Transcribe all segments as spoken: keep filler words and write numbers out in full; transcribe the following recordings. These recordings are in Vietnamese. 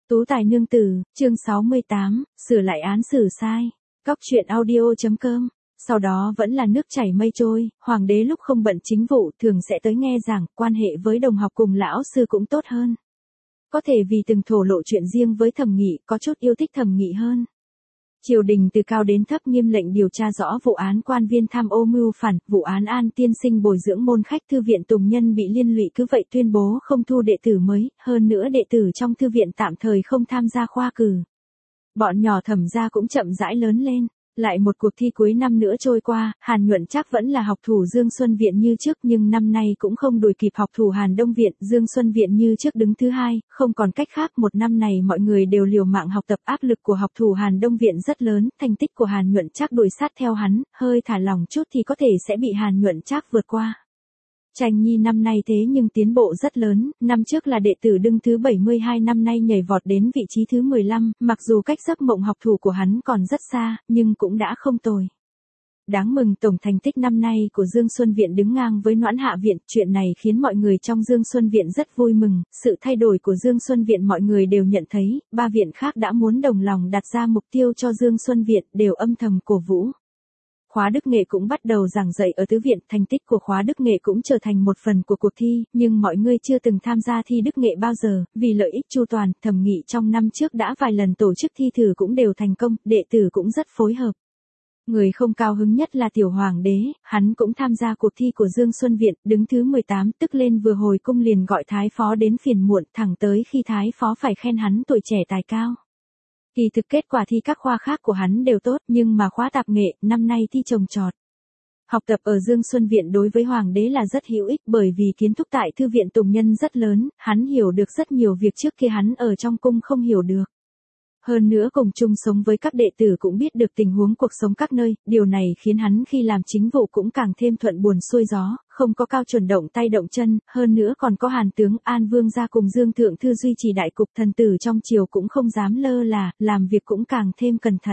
Tú tài nương tử, chương sáu mươi tám, sửa lại án xử sai. Cóc truyện audio.com. Sau đó vẫn là nước chảy mây trôi, hoàng đế lúc không bận chính vụ thường sẽ tới nghe giảng, quan hệ với đồng học cùng lão sư cũng tốt hơn. Có thể vì từng thổ lộ chuyện riêng với Thẩm Nghị, có chút yêu thích Thẩm Nghị hơn. Triều đình từ cao đến thấp nghiêm lệnh điều tra rõ vụ án quan viên tham ô mưu phản, vụ án An tiên sinh bồi dưỡng môn khách thư viện Tùng Nhân bị liên lụy, cứ vậy tuyên bố không thu đệ tử mới, hơn nữa đệ tử trong thư viện tạm thời không tham gia khoa cử. Bọn nhỏ Thẩm gia cũng chậm rãi lớn lên. Lại một cuộc thi cuối năm nữa trôi qua, Hàn Nhuận Trác vẫn là học thủ Dương Xuân Viện như trước, nhưng năm nay cũng không đuổi kịp học thủ Hàn Đông Viện, Dương Xuân Viện như trước đứng thứ hai, không còn cách khác, một năm này mọi người đều liều mạng học tập, áp lực của học thủ Hàn Đông Viện rất lớn, thành tích của Hàn Nhuận Trác đuổi sát theo hắn, hơi thả lỏng chút thì có thể sẽ bị Hàn Nhuận Trác vượt qua. Tranh Nhi năm nay thế nhưng tiến bộ rất lớn, năm trước là đệ tử đứng thứ bảy mươi hai, năm nay nhảy vọt đến vị trí thứ mười lăm, mặc dù cách giấc mộng học thủ của hắn còn rất xa, nhưng cũng đã không tồi. Đáng mừng, tổng thành tích năm nay của Dương Xuân Viện đứng ngang với Noãn Hạ Viện, chuyện này khiến mọi người trong Dương Xuân Viện rất vui mừng, sự thay đổi của Dương Xuân Viện mọi người đều nhận thấy, ba viện khác đã muốn đồng lòng đặt ra mục tiêu cho Dương Xuân Viện, đều âm thầm cổ vũ. Khóa Đức Nghệ cũng bắt đầu giảng dạy ở tứ viện, thành tích của khóa Đức Nghệ cũng trở thành một phần của cuộc thi, nhưng mọi người chưa từng tham gia thi Đức Nghệ bao giờ, vì lợi ích chu toàn, Thẩm Nghị trong năm trước đã vài lần tổ chức thi thử cũng đều thành công, đệ tử cũng rất phối hợp. Người không cao hứng nhất là tiểu hoàng đế, hắn cũng tham gia cuộc thi của Dương Xuân Viện, đứng thứ mười tám, tức lên vừa hồi cung liền gọi thái phó đến phiền muộn, thẳng tới khi thái phó phải khen hắn tuổi trẻ tài cao. Kỳ thực kết quả thi các khoa khác của hắn đều tốt, nhưng mà khóa tạp nghệ, năm nay thi trồng trọt. Học tập ở Dương Xuân Viện đối với hoàng đế là rất hữu ích, bởi vì kiến thức tại thư viện Tùng Nhân rất lớn, hắn hiểu được rất nhiều việc trước kia hắn ở trong cung không hiểu được. Hơn nữa cùng chung sống với các đệ tử cũng biết được tình huống cuộc sống các nơi, điều này khiến hắn khi làm chính vụ cũng càng thêm thuận buồm xuôi gió, không có Cao Chuẩn động tay động chân, hơn nữa còn có Hàn tướng An Vương gia cùng Dương Thượng Thư duy trì đại cục, thần tử trong triều cũng không dám lơ là, làm việc cũng càng thêm cẩn thận.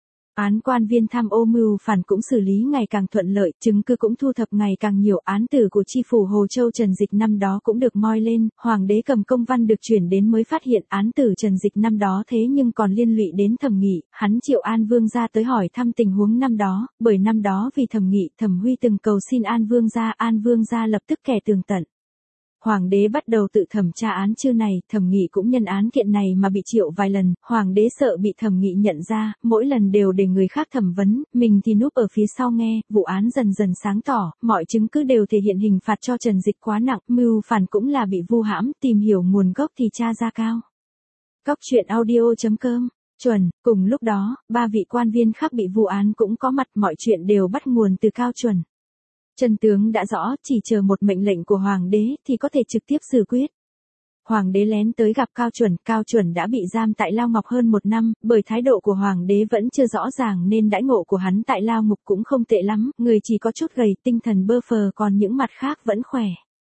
Án quan viên tham ô mưu phản cũng xử lý ngày càng thuận lợi, chứng cứ cũng thu thập ngày càng nhiều, án tử của tri phủ Hồ Châu Trần Dịch năm đó cũng được moi lên, hoàng đế cầm công văn được chuyển đến mới phát hiện án tử Trần Dịch năm đó thế nhưng còn liên lụy đến Thẩm Nghị, hắn triệu An Vương gia tới hỏi thăm tình huống năm đó, bởi năm đó vì Thẩm Nghị, Thẩm Huy từng cầu xin An Vương gia, An Vương gia lập tức kẻ tường tận. Hoàng đế bắt đầu tự thẩm tra án chương này, Thẩm Nghị cũng nhân án kiện này mà bị triệu vài lần, hoàng đế sợ bị Thẩm Nghị nhận ra, mỗi lần đều để người khác thẩm vấn, mình thì núp ở phía sau nghe, vụ án dần dần sáng tỏ, mọi chứng cứ đều thể hiện hình phạt cho Trần Dịch quá nặng, mưu phản cũng là bị vu hãm, tìm hiểu nguồn gốc thì tra ra cao. Cóc truyện audio.com. Chuẩn, cùng lúc đó, ba vị quan viên khác bị vụ án cũng có mặt, mọi chuyện đều bắt nguồn từ Cao Chuẩn. Chân tướng đã rõ, chỉ chờ một mệnh lệnh của hoàng đế thì có thể trực tiếp xử quyết. Hoàng đế lén tới gặp Cao Chuẩn, Cao Chuẩn đã bị giam tại lao ngục hơn một năm, bởi thái độ của hoàng đế vẫn chưa rõ ràng nên đãi ngộ của hắn tại lao ngục cũng không tệ lắm, người chỉ có chút gầy, tinh thần bơ phờ, còn những mặt khác vẫn khỏe.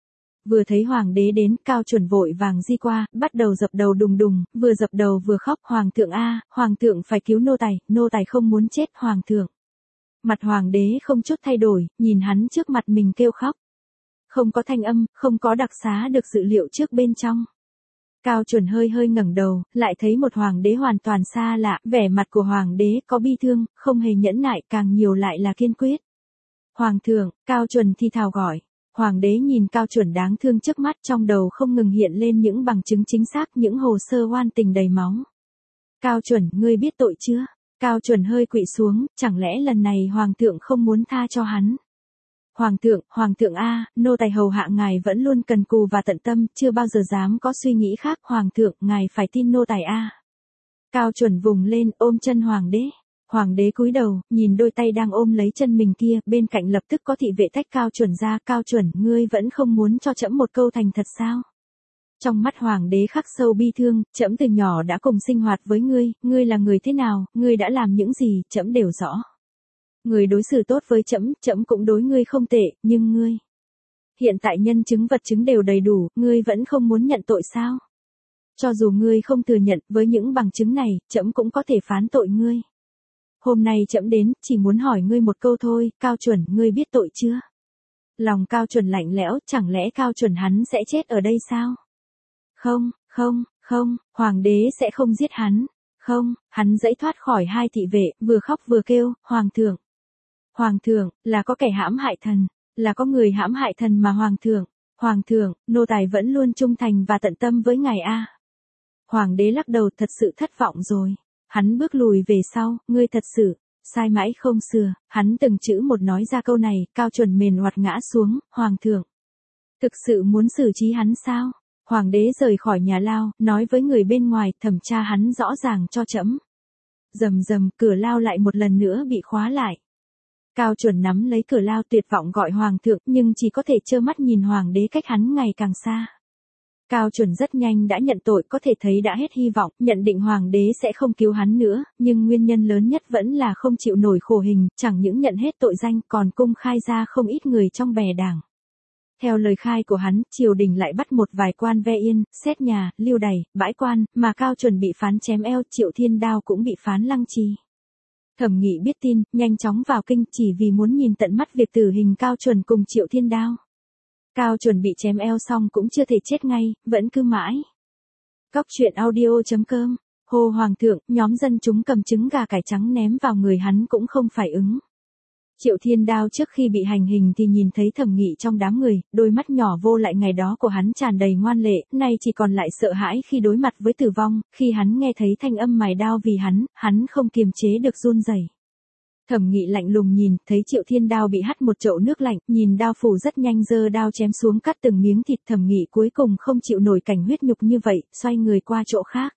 Vừa thấy hoàng đế đến, Cao Chuẩn vội vàng di qua, bắt đầu dập đầu đùng đùng, vừa dập đầu vừa khóc, hoàng thượng a, hoàng thượng phải cứu nô tài, nô tài không muốn chết, hoàng thượng. Mặt hoàng đế không chút thay đổi, nhìn hắn trước mặt mình kêu khóc. Không có thanh âm, không có đặc xá được dự liệu trước bên trong. Cao Chuẩn hơi hơi ngẩng đầu, lại thấy một hoàng đế hoàn toàn xa lạ, vẻ mặt của hoàng đế có bi thương, không hề nhẫn nại, càng nhiều lại là kiên quyết. Hoàng thượng, Cao Chuẩn thi thào gọi. Hoàng đế nhìn Cao Chuẩn đáng thương trước mắt, trong đầu không ngừng hiện lên những bằng chứng chính xác, những hồ sơ oan tình đầy máu. Cao Chuẩn, ngươi biết tội chưa? Cao Chuẩn hơi quỵ xuống, chẳng lẽ lần này hoàng thượng không muốn tha cho hắn? Hoàng thượng, hoàng thượng a, nô tài hầu hạ ngài vẫn luôn cần cù và tận tâm, chưa bao giờ dám có suy nghĩ khác, hoàng thượng, ngài phải tin nô tài a. Cao Chuẩn vùng lên, ôm chân hoàng đế. Hoàng đế cúi đầu, nhìn đôi tay đang ôm lấy chân mình kia, bên cạnh lập tức có thị vệ tách Cao Chuẩn ra, Cao Chuẩn, ngươi vẫn không muốn cho trẫm một câu thành thật sao? Trong mắt hoàng đế khắc sâu bi thương, trẫm từ nhỏ đã cùng sinh hoạt với ngươi, ngươi là người thế nào, ngươi đã làm những gì, trẫm đều rõ. Người đối xử tốt với trẫm, trẫm cũng đối ngươi không tệ, nhưng ngươi. Hiện tại nhân chứng vật chứng đều đầy đủ, ngươi vẫn không muốn nhận tội sao? Cho dù ngươi không thừa nhận, với những bằng chứng này, trẫm cũng có thể phán tội ngươi. Hôm nay trẫm đến, chỉ muốn hỏi ngươi một câu thôi, Cao Chuẩn, ngươi biết tội chưa? Lòng Cao Chuẩn lạnh lẽo, chẳng lẽ Cao Chuẩn hắn sẽ chết ở đây sao? Không, không, không. Không, hoàng đế sẽ không giết hắn. Không, hắn giãy thoát khỏi hai thị vệ, vừa khóc vừa kêu, hoàng thượng. Hoàng thượng, là có kẻ hãm hại thần, là có người hãm hại thần mà hoàng thượng. Hoàng thượng, nô tài vẫn luôn trung thành và tận tâm với ngài a. Hoàng đế lắc đầu, thật sự thất vọng rồi. Hắn bước lùi về sau, ngươi thật sự, sai mãi không sửa. Hắn từng chữ một nói ra câu này, Cao Chuẩn mềm oặt ngã xuống, hoàng thượng. Thực sự muốn xử trí hắn sao? Hoàng đế rời khỏi nhà lao, nói với người bên ngoài, thẩm tra hắn rõ ràng cho trẫm. Rầm rầm, cửa lao lại một lần nữa bị khóa lại. Cao Chuẩn nắm lấy cửa lao tuyệt vọng gọi hoàng thượng, nhưng chỉ có thể trơ mắt nhìn hoàng đế cách hắn ngày càng xa. Cao Chuẩn rất nhanh đã nhận tội, có thể thấy đã hết hy vọng, nhận định hoàng đế sẽ không cứu hắn nữa, nhưng nguyên nhân lớn nhất vẫn là không chịu nổi khổ hình, chẳng những nhận hết tội danh còn cung khai ra không ít người trong bè đảng. Theo lời khai của hắn, triều đình lại bắt một vài quan ve yên, xét nhà, lưu đày, bãi quan, mà Cao Chuẩn bị phán chém eo, Triệu Thiên Đao cũng bị phán lăng trì. Thẩm Nghị biết tin, nhanh chóng vào kinh chỉ vì muốn nhìn tận mắt việc tử hình Cao Chuẩn cùng Triệu Thiên Đao. Cao Chuẩn bị chém eo xong cũng chưa thể chết ngay, vẫn cứ mãi. Cóc truyện audio chấm com, hô hoàng thượng, nhóm dân chúng cầm trứng gà cải trắng ném vào người hắn cũng không phải ứng. Triệu Thiên Đao trước khi bị hành hình thì nhìn thấy Thẩm Nghị trong đám người, đôi mắt nhỏ vô lại ngày đó của hắn tràn đầy ngoan lệ, nay chỉ còn lại sợ hãi khi đối mặt với tử vong, khi hắn nghe thấy thanh âm mài đao vì hắn, hắn không kiềm chế được run rẩy. Thẩm Nghị lạnh lùng nhìn, thấy Triệu Thiên Đao bị hắt một chậu nước lạnh, nhìn đao phủ rất nhanh giơ đao chém xuống cắt từng miếng thịt. Thẩm Nghị cuối cùng không chịu nổi cảnh huyết nhục như vậy, xoay người qua chỗ khác.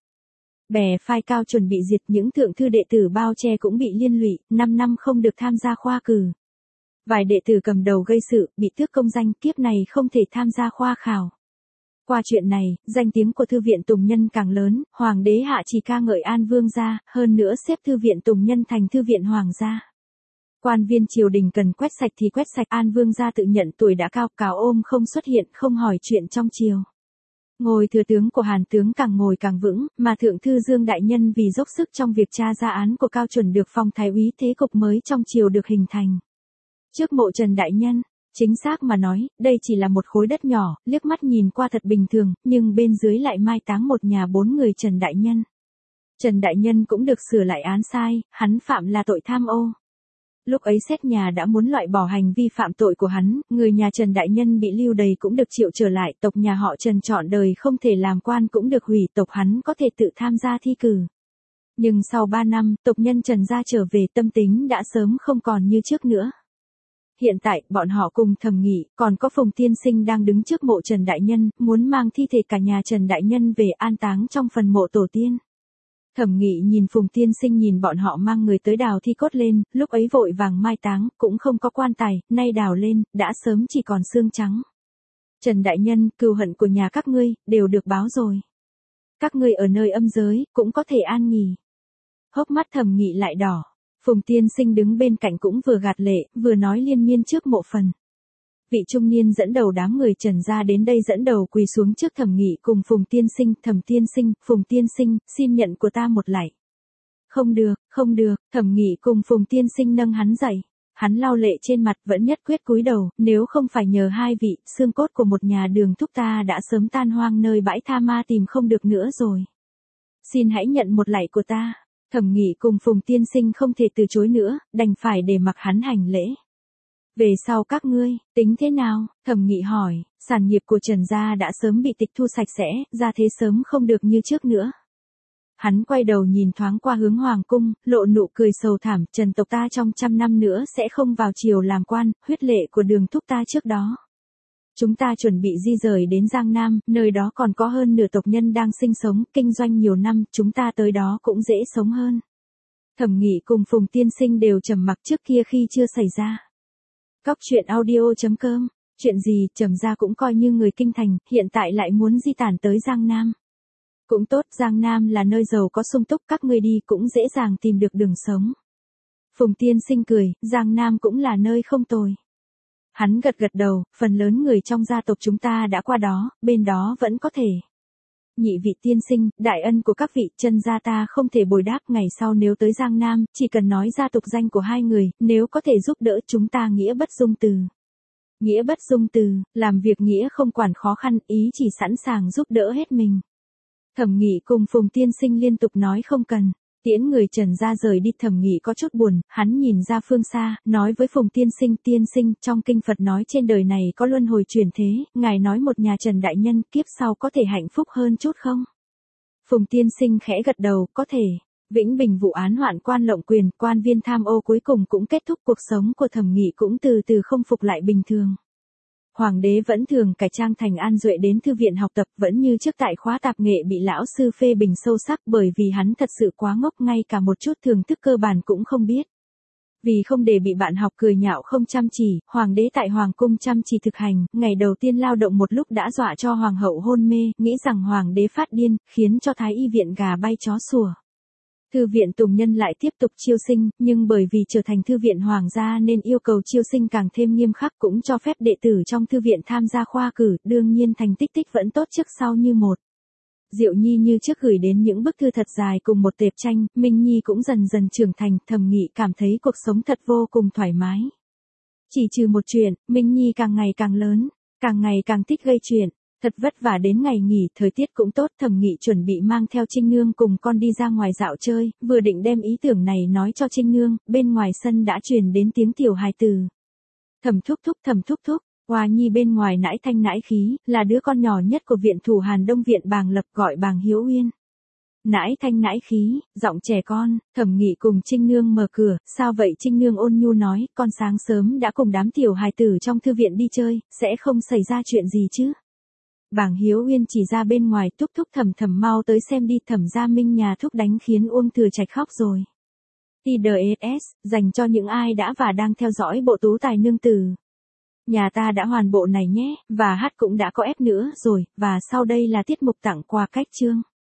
Bè phái Cao Chuẩn bị diệt, những thượng thư đệ tử bao che cũng bị liên lụy, năm năm không được tham gia khoa cử. Vài đệ tử cầm đầu gây sự, bị tước công danh, kiếp này không thể tham gia khoa khảo. Qua chuyện này, danh tiếng của Thư viện Tùng Nhân càng lớn, Hoàng đế hạ chỉ ca ngợi An Vương gia, hơn nữa xếp Thư viện Tùng Nhân thành Thư viện Hoàng gia. Quan viên triều đình cần quét sạch thì quét sạch, An Vương gia tự nhận tuổi đã cao, cáo ôm không xuất hiện, không hỏi chuyện trong triều. Ngôi thừa tướng của Hàn tướng càng ngồi càng vững, mà Thượng thư Dương Đại Nhân vì dốc sức trong việc tra ra án của Cao Chuẩn được phong thái úy, thế cục mới trong triều được hình thành. Trước mộ Trần Đại Nhân, chính xác mà nói, đây chỉ là một khối đất nhỏ, liếc mắt nhìn qua thật bình thường, nhưng bên dưới lại mai táng một nhà bốn người Trần Đại Nhân. Trần Đại Nhân cũng được sửa lại án sai, hắn phạm là tội tham ô. Lúc ấy xét nhà đã muốn loại bỏ hành vi phạm tội của hắn, người nhà Trần Đại Nhân bị lưu đày cũng được triệu trở lại, tộc nhà họ Trần trọn đời không thể làm quan cũng được hủy, tộc hắn có thể tự tham gia thi cử. Nhưng sau ba năm, tộc nhân Trần gia trở về, tâm tính đã sớm không còn như trước nữa. Hiện tại, bọn họ cùng Thẩm Nghị, còn có Phùng Tiên Sinh đang đứng trước mộ Trần Đại Nhân, muốn mang thi thể cả nhà Trần Đại Nhân về an táng trong phần mộ tổ tiên. Thẩm Nghị nhìn Phùng Tiên Sinh nhìn bọn họ mang người tới đào thi cốt lên, lúc ấy vội vàng mai táng, cũng không có quan tài, nay đào lên, đã sớm chỉ còn xương trắng. Trần Đại Nhân, cừu hận của nhà các ngươi, đều được báo rồi. Các ngươi ở nơi âm giới, cũng có thể an nghỉ. Hốc mắt Thẩm Nghị lại đỏ. Phùng Tiên Sinh đứng bên cạnh cũng vừa gạt lệ, vừa nói liên miên trước mộ phần. Vị trung niên dẫn đầu đám người Trần gia đến đây dẫn đầu quỳ xuống trước Thẩm Nghị cùng Phùng Tiên Sinh, Thẩm Tiên Sinh, Phùng Tiên Sinh, xin nhận của ta một lạy. Không được, không được, Thẩm Nghị cùng Phùng Tiên Sinh nâng hắn dậy. Hắn lau lệ trên mặt vẫn nhất quyết cúi đầu, nếu không phải nhờ hai vị, xương cốt của một nhà Đường thúc ta đã sớm tan hoang nơi bãi tha ma tìm không được nữa rồi. Xin hãy nhận một lạy của ta. Thẩm Nghị cùng Phùng Tiên Sinh không thể từ chối nữa, đành phải để mặc hắn hành lễ. Về sau các ngươi, tính thế nào? Thẩm Nghị hỏi, sản nghiệp của Trần gia đã sớm bị tịch thu sạch sẽ, ra thế sớm không được như trước nữa. Hắn quay đầu nhìn thoáng qua hướng Hoàng cung, lộ nụ cười sầu thảm, Trần tộc ta trong trăm năm nữa sẽ không vào triều làm quan, huyết lệ của Đường thúc ta trước đó. Chúng ta chuẩn bị di rời đến Giang Nam, nơi đó còn có hơn nửa tộc nhân đang sinh sống, kinh doanh nhiều năm, chúng ta tới đó cũng dễ sống hơn. Thẩm Nghị cùng Phùng Tiên Sinh đều trầm mặc, trước kia khi chưa xảy ra. Cóc truyện audio chấm com, chuyện gì, Trầm gia cũng coi như người kinh thành, hiện tại lại muốn di tản tới Giang Nam. Cũng tốt, Giang Nam là nơi giàu có sung túc, các ngươi đi cũng dễ dàng tìm được đường sống. Phùng Tiên Sinh cười, Giang Nam cũng là nơi không tồi. Hắn gật gật đầu, phần lớn người trong gia tộc chúng ta đã qua đó, bên đó vẫn có thể. Nhị vị tiên sinh, đại ân của các vị, Trần gia ta không thể bồi đáp, ngày sau nếu tới Giang Nam, chỉ cần nói ra tục danh của hai người, nếu có thể giúp đỡ chúng ta nghĩa bất dung từ. Nghĩa bất dung từ, làm việc nghĩa không quản khó khăn, ý chỉ sẵn sàng giúp đỡ hết mình. Thẩm Nghị cùng Phùng tiên sinh liên tục nói không cần. Tiễn người Trần ra rời đi. Thẩm Nghị có chút buồn, hắn nhìn ra phương xa, nói với Phùng tiên sinh, tiên sinh, trong kinh Phật nói trên đời này có luân hồi chuyển thế, ngài nói một nhà Trần đại nhân kiếp sau có thể hạnh phúc hơn chút không? Phùng tiên sinh khẽ gật đầu, có thể. Vĩnh Bình vụ án hoạn quan lộng quyền, quan viên tham ô cuối cùng cũng kết thúc, cuộc sống của Thẩm Nghị cũng từ từ không phục lại bình thường. Hoàng đế vẫn thường cải trang thành An Duệ đến thư viện học tập, vẫn như trước tại khóa tạp nghệ bị lão sư phê bình sâu sắc, bởi vì hắn thật sự quá ngốc, ngay cả một chút thưởng thức cơ bản cũng không biết. Vì không để bị bạn học cười nhạo không chăm chỉ, hoàng đế tại hoàng cung chăm chỉ thực hành, ngày đầu tiên lao động một lúc đã dọa cho hoàng hậu hôn mê, nghĩ rằng hoàng đế phát điên, khiến cho thái y viện gà bay chó sủa. Thư viện tùng nhân lại tiếp tục chiêu sinh, nhưng bởi vì trở thành thư viện hoàng gia nên yêu cầu chiêu sinh càng thêm nghiêm khắc, cũng cho phép đệ tử trong thư viện tham gia khoa cử, đương nhiên thành tích tích vẫn tốt trước sau như một. Diệu Nhi như trước gửi đến những bức thư thật dài cùng một tệp tranh, Minh Nhi cũng dần dần trưởng thành, Thẩm Nghị cảm thấy cuộc sống thật vô cùng thoải mái. Chỉ trừ một chuyện, Minh Nhi càng ngày càng lớn, càng ngày càng thích gây chuyện. Thật vất vả đến ngày nghỉ, thời tiết cũng tốt, Thẩm Nghị chuẩn bị mang theo Trinh Nương cùng con đi ra ngoài dạo chơi, vừa định đem ý tưởng này nói cho Trinh Nương, bên ngoài sân đã truyền đến tiếng tiểu hài tử. Thẩm thúc thúc, Thẩm thúc thúc, Hoa Nhi bên ngoài nãi thanh nãi khí, là đứa con nhỏ nhất của viện thủ Hàn Đông viện Bàng Lập, gọi Bàng Hiếu Uyên. Nãi thanh nãi khí, giọng trẻ con, Thẩm Nghị cùng Trinh Nương mở cửa, sao vậy? Trinh Nương ôn nhu nói, con sáng sớm đã cùng đám tiểu hài tử trong thư viện đi chơi, sẽ không xảy ra chuyện gì chứ? Bàng Hiếu Uyên chỉ ra bên ngoài, thúc thúc Thẩm Thẩm mau tới xem đi, Thẩm gia Minh nhà thúc đánh khiến Uông Thừa Trạch khóc rồi. tê đê ét, dành cho những ai đã và đang theo dõi bộ tú tài nương tử. Nhà ta đã hoàn bộ này nhé, và hát cũng đã có ép nữa rồi, và sau đây là tiết mục tặng quà cách chương.